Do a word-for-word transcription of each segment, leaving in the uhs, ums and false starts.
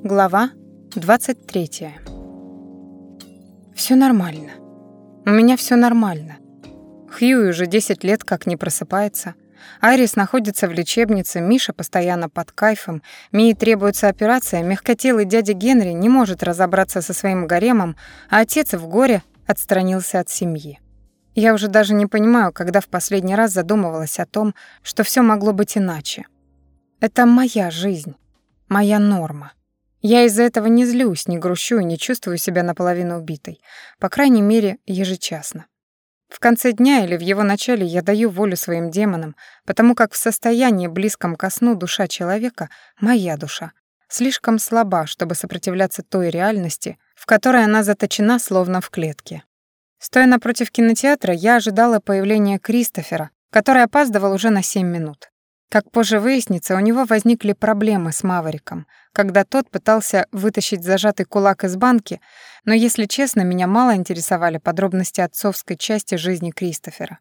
Глава двадцать третья. Всё нормально. У меня всё нормально. Хьюи уже десять лет как не просыпается. Айрис находится в лечебнице, Миша постоянно под кайфом, Мии требуется операция, мягкотелый дядя Генри не может разобраться со своим гаремом, а отец в горе отстранился от семьи. Я уже даже не понимаю, когда в последний раз задумывалась о том, что всё могло быть иначе. Это моя жизнь, моя норма. Я из-за этого не злюсь, не грущу и не чувствую себя наполовину убитой, по крайней мере, ежечасно. В конце дня или в его начале я даю волю своим демонам, потому как в состоянии, близком ко сну, душа человека, моя душа, слишком слаба, чтобы сопротивляться той реальности, в которой она заточена словно в клетке. Стоя напротив кинотеатра, я ожидала появления Кристофера, который опаздывал уже на семь минут. Как позже выяснится, у него возникли проблемы с Мавриком, когда тот пытался вытащить зажатый кулак из банки, но, если честно, меня мало интересовали подробности отцовской части жизни Кристофера.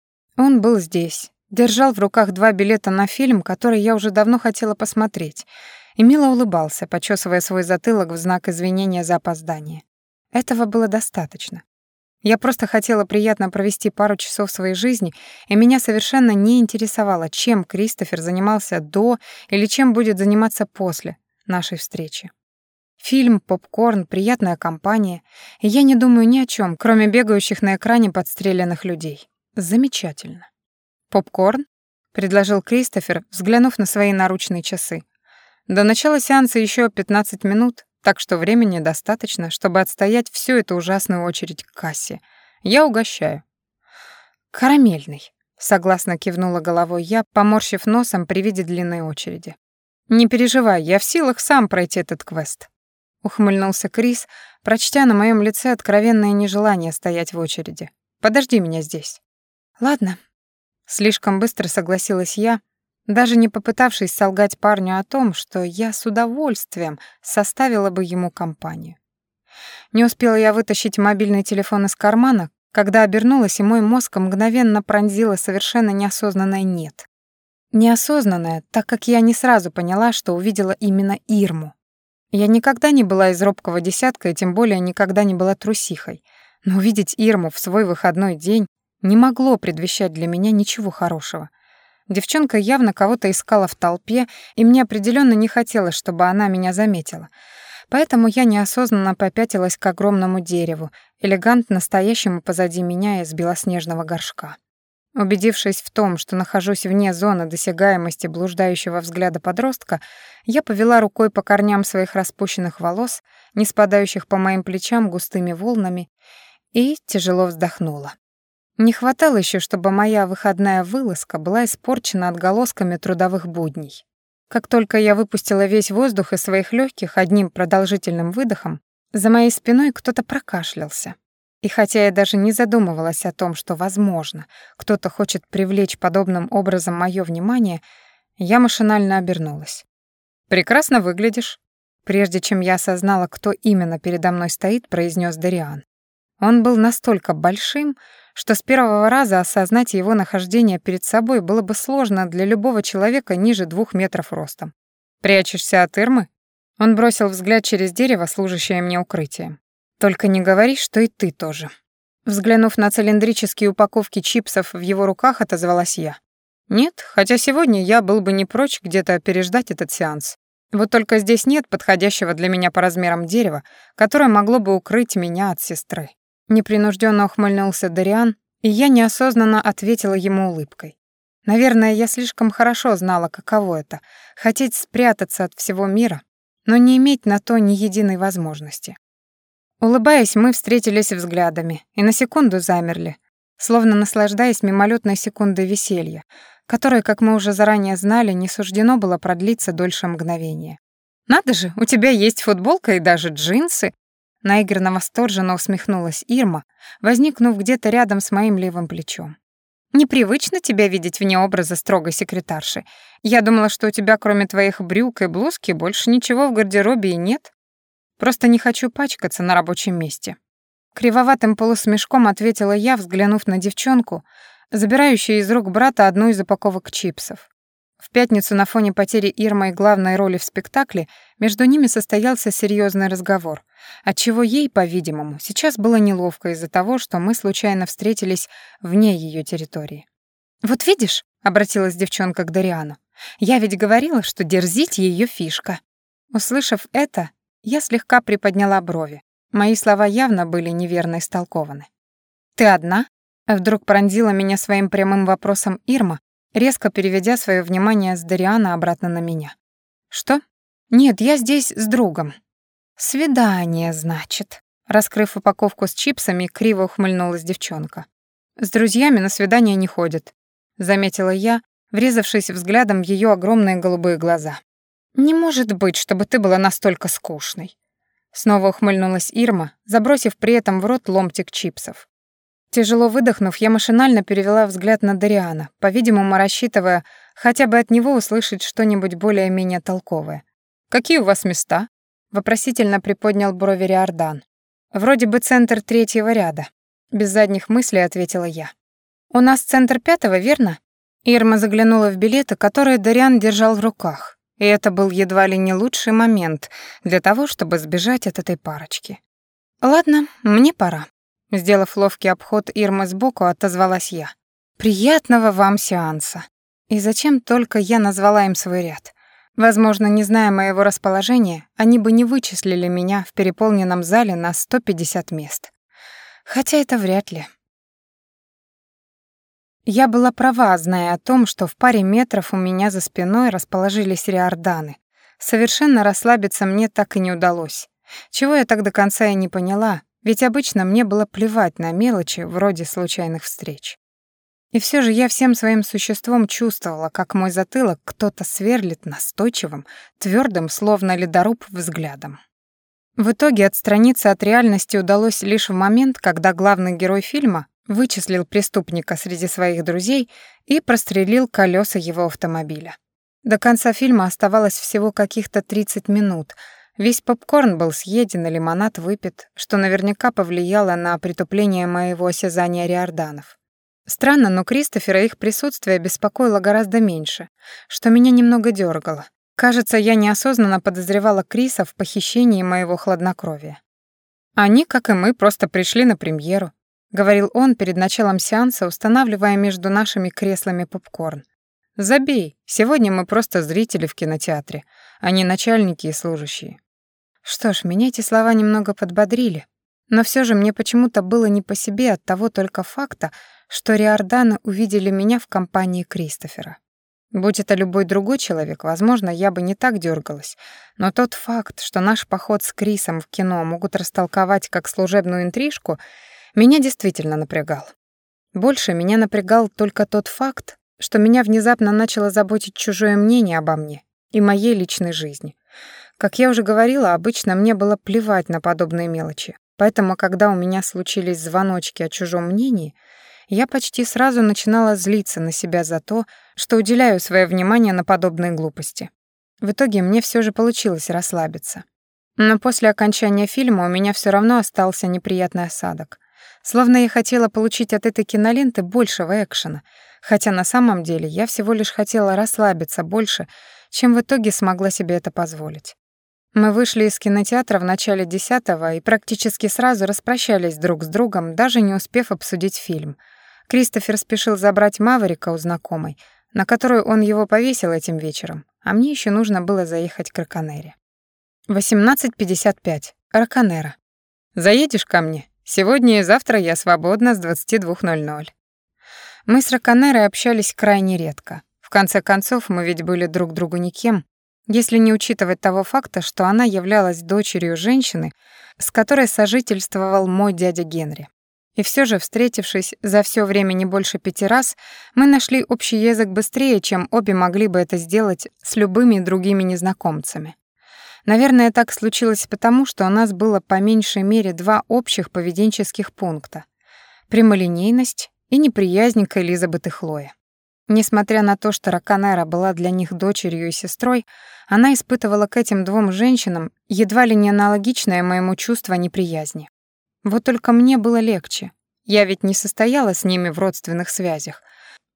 Он был здесь, держал в руках два билета на фильм, который я уже давно хотела посмотреть, и мило улыбался, почесывая свой затылок в знак извинения за опоздание. Этого было достаточно. Я просто хотела приятно провести пару часов своей жизни, и меня совершенно не интересовало, чем Кристофер занимался до или чем будет заниматься после нашей встречи. Фильм, попкорн, приятная компания, и я не думаю ни о чем, кроме бегающих на экране подстреленных людей. Замечательно. «Попкорн?» — предложил Кристофер, взглянув на свои наручные часы. «До начала сеанса еще пятнадцать минут, так что времени достаточно, чтобы отстоять всю эту ужасную очередь к кассе. Я угощаю». «Карамельный», — согласно кивнула головой я, поморщив носом при виде длинной очереди. «Не переживай, я в силах сам пройти этот квест», — ухмыльнулся Крис, прочтя на моем лице откровенное нежелание стоять в очереди. «Подожди меня здесь». «Ладно», — слишком быстро согласилась я, даже не попытавшись солгать парню о том, что я с удовольствием составила бы ему компанию. Не успела я вытащить мобильный телефон из кармана, когда обернулась, и мой мозг мгновенно пронзило совершенно неосознанное «нет». Неосознанное, так как я не сразу поняла, что увидела именно Ирму. Я никогда не была из робкого десятка, и тем более никогда не была трусихой, но увидеть Ирму в свой выходной день не могло предвещать для меня ничего хорошего. Девчонка явно кого-то искала в толпе, и мне определенно не хотелось, чтобы она меня заметила. Поэтому я неосознанно попятилась к огромному дереву, элегантно стоящему позади меня из белоснежного горшка. Убедившись в том, что нахожусь вне зоны досягаемости блуждающего взгляда подростка, я повела рукой по корням своих распущенных волос, не спадающих по моим плечам густыми волнами, и тяжело вздохнула. Не хватало еще, чтобы моя выходная вылазка была испорчена отголосками трудовых будней. Как только я выпустила весь воздух из своих легких одним продолжительным выдохом, за моей спиной кто-то прокашлялся. И хотя я даже не задумывалась о том, что, возможно, кто-то хочет привлечь подобным образом мое внимание, я машинально обернулась. «Прекрасно выглядишь», — прежде чем я осознала, кто именно передо мной стоит, произнес Дариан. Он был настолько большим, что с первого раза осознать его нахождение перед собой было бы сложно для любого человека ниже двух метров ростом. «Прячешься от Ирмы?» Он бросил взгляд через дерево, служащее мне укрытием. «Только не говори, что и ты тоже». Взглянув на цилиндрические упаковки чипсов в его руках, отозвалась я. «Нет, хотя сегодня я был бы не прочь где-то переждать этот сеанс. Вот только здесь нет подходящего для меня по размерам дерева, которое могло бы укрыть меня от сестры». Непринужденно ухмыльнулся Дариан, и я неосознанно ответила ему улыбкой. Наверное, я слишком хорошо знала, каково это — хотеть спрятаться от всего мира, но не иметь на то ни единой возможности. Улыбаясь, мы встретились взглядами и на секунду замерли, словно наслаждаясь мимолетной секундой веселья, которое, как мы уже заранее знали, не суждено было продлиться дольше мгновения. «Надо же, у тебя есть футболка и даже джинсы!» Наигранно восторженно усмехнулась Ирма, возникнув где-то рядом с моим левым плечом. «Непривычно тебя видеть вне образа строгой секретарши. Я думала, что у тебя кроме твоих брюк и блузки больше ничего в гардеробе и нет. Просто не хочу пачкаться на рабочем месте». Кривоватым полусмешком ответила я, взглянув на девчонку, забирающую из рук брата одну из упаковок чипсов. В пятницу на фоне потери Ирмой главной роли в спектакле между ними состоялся серьезный разговор, отчего ей, по-видимому, сейчас было неловко из-за того, что мы случайно встретились вне ее территории. «Вот видишь», — обратилась девчонка к Дариану, «я ведь говорила, что дерзить ее фишка». Услышав это, я слегка приподняла брови. Мои слова явно были неверно истолкованы. «Ты одна?» — вдруг пронзила меня своим прямым вопросом Ирма, резко переведя свое внимание с Дариана обратно на меня. «Что? Нет, я здесь с другом». «Свидание, значит», — раскрыв упаковку с чипсами, криво ухмыльнулась девчонка. «С друзьями на свидание не ходят», — заметила я, врезавшись взглядом в ее огромные голубые глаза. «Не может быть, чтобы ты была настолько скучной». Снова ухмыльнулась Ирма, забросив при этом в рот ломтик чипсов. Тяжело выдохнув, я машинально перевела взгляд на Дариана, по-видимому, рассчитывая хотя бы от него услышать что-нибудь более-менее толковое. «Какие у вас места?» — вопросительно приподнял брови Риордан. «Вроде бы центр третьего ряда», — без задних мыслей ответила я. «У нас центр пятого, верно?» Ирма заглянула в билеты, которые Дариан держал в руках, и это был едва ли не лучший момент для того, чтобы сбежать от этой парочки. «Ладно, мне пора». Сделав ловкий обход Ирмы сбоку, отозвалась я. «Приятного вам сеанса». И зачем только я назвала им свой ряд? Возможно, не зная моего расположения, они бы не вычислили меня в переполненном зале на сто пятьдесят мест. Хотя это вряд ли. Я была права, зная о том, что в паре метров у меня за спиной расположились Риорданы. Совершенно расслабиться мне так и не удалось. Чего я так до конца и не поняла, ведь обычно мне было плевать на мелочи вроде случайных встреч. И все же я всем своим существом чувствовала, как мой затылок кто-то сверлит настойчивым, твердым, словно ледоруб, взглядом. В итоге отстраниться от реальности удалось лишь в момент, когда главный герой фильма вычислил преступника среди своих друзей и прострелил колеса его автомобиля. До конца фильма оставалось всего каких-то тридцать минут. Весь попкорн был съеден и лимонад выпит, что наверняка повлияло на притупление моего осязания Риорданов. Странно, но Кристофера их присутствие беспокоило гораздо меньше, что меня немного дёргало. Кажется, я неосознанно подозревала Криса в похищении моего хладнокровия. «Они, как и мы, просто пришли на премьеру», — говорил он перед началом сеанса, устанавливая между нашими креслами попкорн. «Забей, сегодня мы просто зрители в кинотеатре, а не начальники и служащие». Что ж, меня эти слова немного подбодрили, но все же мне почему-то было не по себе от того только факта, что Риорданы увидели меня в компании Кристофера. Будь это любой другой человек, возможно, я бы не так дергалась, но тот факт, что наш поход с Крисом в кино могут растолковать как служебную интрижку, меня действительно напрягал. Больше меня напрягал только тот факт, что меня внезапно начало заботить чужое мнение обо мне и моей личной жизни. Как я уже говорила, обычно мне было плевать на подобные мелочи, поэтому, когда у меня случились звоночки о чужом мнении, я почти сразу начинала злиться на себя за то, что уделяю свое внимание на подобные глупости. В итоге мне все же получилось расслабиться. Но после окончания фильма у меня все равно остался неприятный осадок. Словно я хотела получить от этой киноленты большего экшена, хотя на самом деле я всего лишь хотела расслабиться больше, чем в итоге смогла себе это позволить. Мы вышли из кинотеатра в начале десятого и практически сразу распрощались друг с другом, даже не успев обсудить фильм. Кристофер спешил забрать Маверика у знакомой, на которую он его повесил этим вечером, а мне еще нужно было заехать к Раконере. восемнадцать пятьдесят пять. Раконера. «Заедешь ко мне? Сегодня и завтра я свободна с двадцати двух ноль-ноль». Мы с Раконерой общались крайне редко. В конце концов, мы ведь были друг другу никем, если не учитывать того факта, что она являлась дочерью женщины, с которой сожительствовал мой дядя Генри. И все же, встретившись за все время не больше пяти раз, мы нашли общий язык быстрее, чем обе могли бы это сделать с любыми другими незнакомцами. Наверное, так случилось потому, что у нас было по меньшей мере два общих поведенческих пункта — прямолинейность и неприязнь к Элизабет и Хлое. Несмотря на то, что Раконера была для них дочерью и сестрой, она испытывала к этим двум женщинам едва ли не аналогичное моему чувство неприязни. Вот только мне было легче. Я ведь не состояла с ними в родственных связях.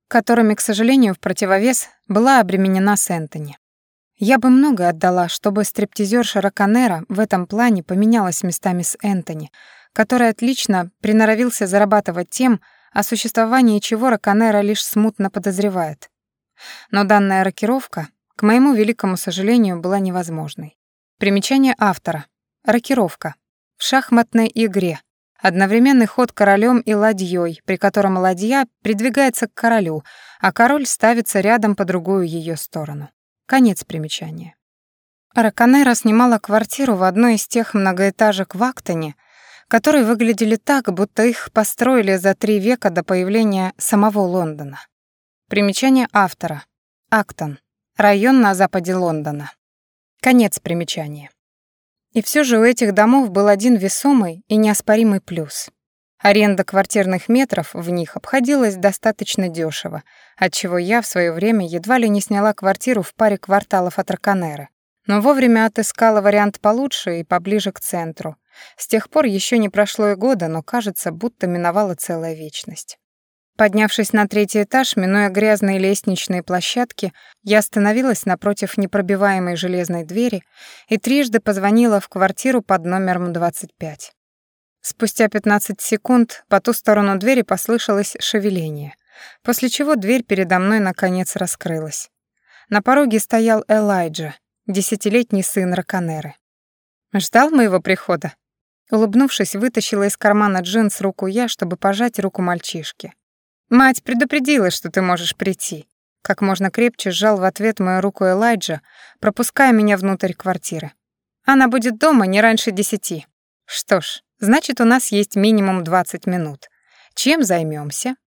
которыми, к сожалению, в противовес была обременена с Энтони. Я бы многое отдала, чтобы стриптизерша Раконера в этом плане поменялась местами с Энтони, который отлично приноровился зарабатывать тем, о существовании чего Раконера лишь смутно подозревает. Но данная рокировка, к моему великому сожалению, была невозможной. Примечание автора. Рокировка. В шахматной игре. Одновременный ход королем и ладьей, при котором ладья придвигается к королю, а король ставится рядом по другую ее сторону. Конец примечания. Раконера снимала квартиру в одной из тех многоэтажек в Актоне, которые выглядели так, будто их построили за три века до появления самого Лондона. Примечание автора. Актон. Район на западе Лондона. Конец примечания. И все же у этих домов был один весомый и неоспоримый плюс. Аренда квартирных метров в них обходилась достаточно дешево, отчего я в свое время едва ли не сняла квартиру в паре кварталов от Раконеры, но вовремя отыскала вариант получше и поближе к центру. С тех пор еще не прошло и года, но кажется, будто миновала целая вечность. Поднявшись на третий этаж, минуя грязные лестничные площадки, я остановилась напротив непробиваемой железной двери и трижды позвонила в квартиру под номером двадцать пять. Спустя пятнадцать секунд по ту сторону двери послышалось шевеление, после чего дверь передо мной наконец раскрылась. На пороге стоял Элайджа, десятилетний сын Раконеры. «Ждал моего прихода?» Улыбнувшись, вытащила из кармана джинс руку я, чтобы пожать руку мальчишки. «Мать предупредила, что ты можешь прийти». Как можно крепче сжал в ответ мою руку Элайджа, пропуская меня внутрь квартиры. «Она будет дома не раньше десяти. Что ж, значит, у нас есть минимум двадцать минут. Чем займемся?